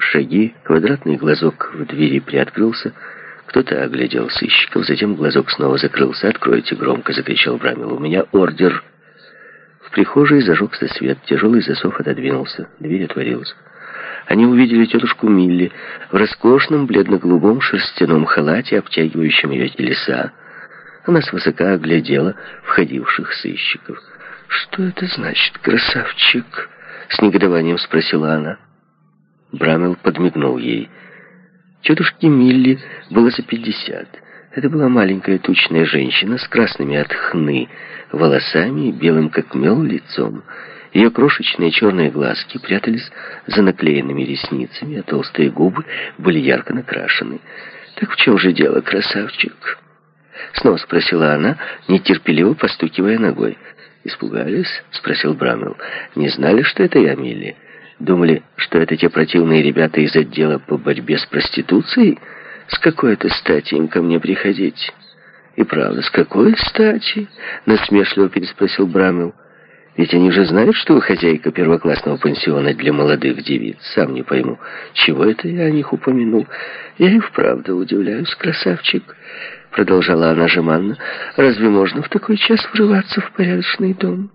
Шаги, квадратный глазок в двери приоткрылся. Кто-то оглядел сыщиков, затем глазок снова закрылся. «Откройте!» — громко закричал Брамил. «У меня ордер!» В прихожей зажегся свет, тяжелый засов отодвинулся, дверь отворилась. Они увидели тетушку Милли в роскошном бледно-голубом шерстяном халате, обтягивающем ее телеса. Она свысока оглядела входивших сыщиков. «Что это значит, красавчик?» — с негодованием спросила она. Брамил подмигнул ей. Тетушке Милли было за 50. Это была маленькая тучная женщина с красными от хны волосами и белым как мел лицом. Ее крошечные черные глазки прятались за наклеенными ресницами, а толстые губы были ярко накрашены. «Так в чем же дело, красавчик?» Снова спросила она, нетерпеливо постукивая ногой. «Испугались?» — спросил Брамил. «Не знали, что это я, Милли? Думали, что это те противные ребята из отдела по борьбе с проституцией? С какой-то стати им ко мне приходить?» «И правда, с какой стати?» — насмешливо переспросил Брамил. «Ведь они же знают, что вы хозяйка первоклассного пансиона для молодых девиц. Сам не пойму, чего это я о них упомянул. Я и вправду удивляюсь, красавчик», — продолжала она жеманно. «Разве можно в такой час врываться в порядочный дом?»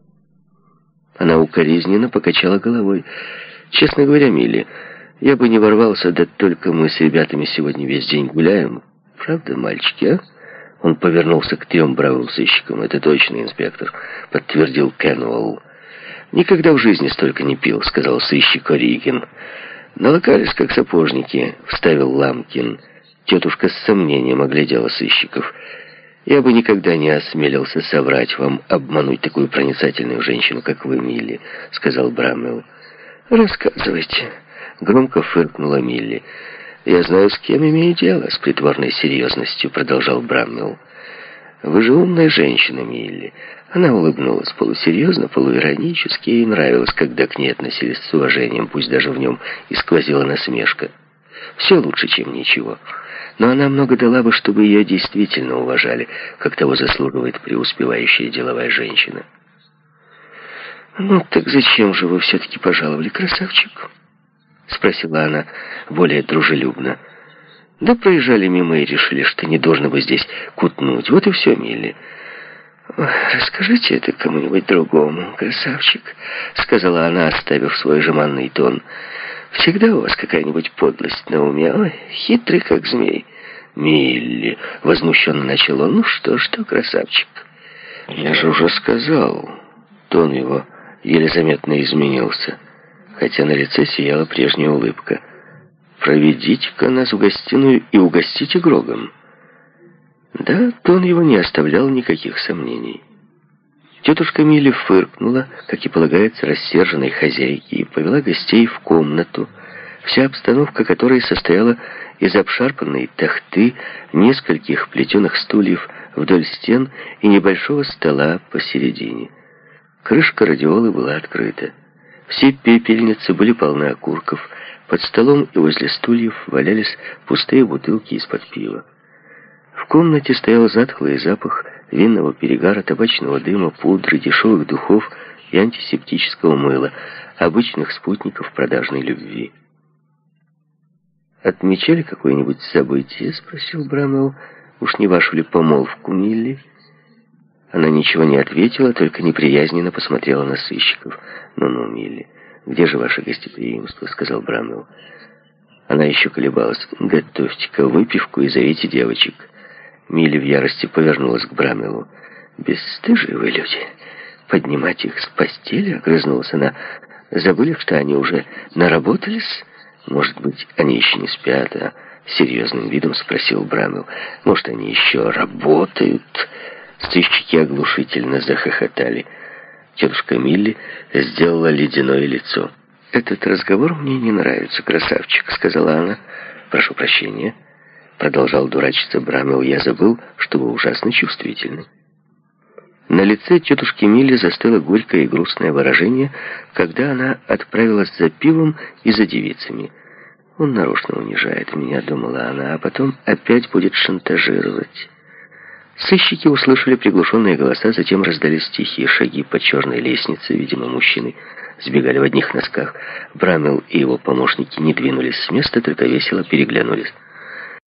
Она укоризненно покачала головой. «Честно говоря, Милли, я бы не ворвался, да только мы с ребятами сегодня весь день гуляем. Правда, мальчики, а?» Он повернулся к 3 бравым сыщикам. «Это точно, инспектор», — подтвердил Кенуэлл. «Никогда в жизни столько не пил», — сказал сыщик Оригин. «Налокались, как сапожники», — вставил Ламкин. Тетушка с сомнением оглядела сыщиков. «Я бы никогда не осмелился соврать вам, обмануть такую проницательную женщину, как вы, Милли», — сказал Брамил. «Рассказывайте», — громко фыркнула Милли. «Я знаю, с кем имею дело», — с притворной серьезностью продолжал Брамил. «Вы же умная женщина, Милли». Она улыбнулась полусерьезно, полуиронически. Ей нравилось, когда к ней относились с уважением, пусть даже в нем и сквозила насмешка. Все лучше, чем ничего. Но она много дала бы, чтобы ее действительно уважали, как того заслуживает преуспевающая деловая женщина. «Ну, так зачем же вы все-таки пожаловали, красавчик?» — спросила она более дружелюбно. «Да проезжали мимо и решили, что не должно бы здесь кутнуть. Вот и все, Милли». «Расскажите это кому-нибудь другому, красавчик», — сказала она, оставив свой жеманный тон. «Всегда у вас какая-нибудь подлость на уме. Ой, хитрый, как змей». «Милли», — возмущенно начал он. «Ну что, красавчик?» «Я же уже сказал». Тон его еле заметно изменился, хотя на лице сияла прежняя улыбка. «Проведите-ка нас в гостиную и угостите грогом». Да, тон его не оставлял никаких сомнений. Тетушка Милли фыркнула, как и полагается рассерженной хозяйке, и повела гостей в комнату, вся обстановка которой состояла из обшарпанной тахты, нескольких плетеных стульев вдоль стен и небольшого стола посередине. Крышка радиолы была открыта. Все пепельницы были полны окурков. Под столом и возле стульев валялись пустые бутылки из-под пива. В комнате стоял затхлый запах винного перегара, табачного дыма, пудры, дешевых духов и антисептического мыла, обычных спутников продажной любви. «Отмечали какое-нибудь событие?» — спросил Брамел. «Уж не вашу ли помолвку, Милли?» Она ничего не ответила, только неприязненно посмотрела на сыщиков. «Ну-ну, Милли, где же ваше гостеприимство?» — сказал Брамел. Она еще колебалась. «Готовьте-ка выпивку и зовите девочек». Милли в ярости повернулась к Брамелу. «Бесстыжие вы люди! Поднимать их с постели?» — огрызнулась она. «Забыли, что они уже наработались? Может быть, они еще не спят?» — серьезным видом спросил Брамел. «Может, они еще работают?» Сыщики оглушительно захохотали. Тетушка Милли сделала ледяное лицо. «Этот разговор мне не нравится, красавчик», — сказала она. «Прошу прощения», — продолжал дурачиться Брамел. «Я забыл, что вы ужасно чувствительны». На лице тетушки Милли застыло горькое и грустное выражение, когда она отправилась за пивом и за девицами. «Он нарочно унижает меня», — думала она, — «а потом опять будет шантажировать». Сыщики услышали приглушенные голоса, затем раздались тихие шаги по черной лестнице, видимо, мужчины сбегали в одних носках. Брамил и его помощники не двинулись с места, только весело переглянулись.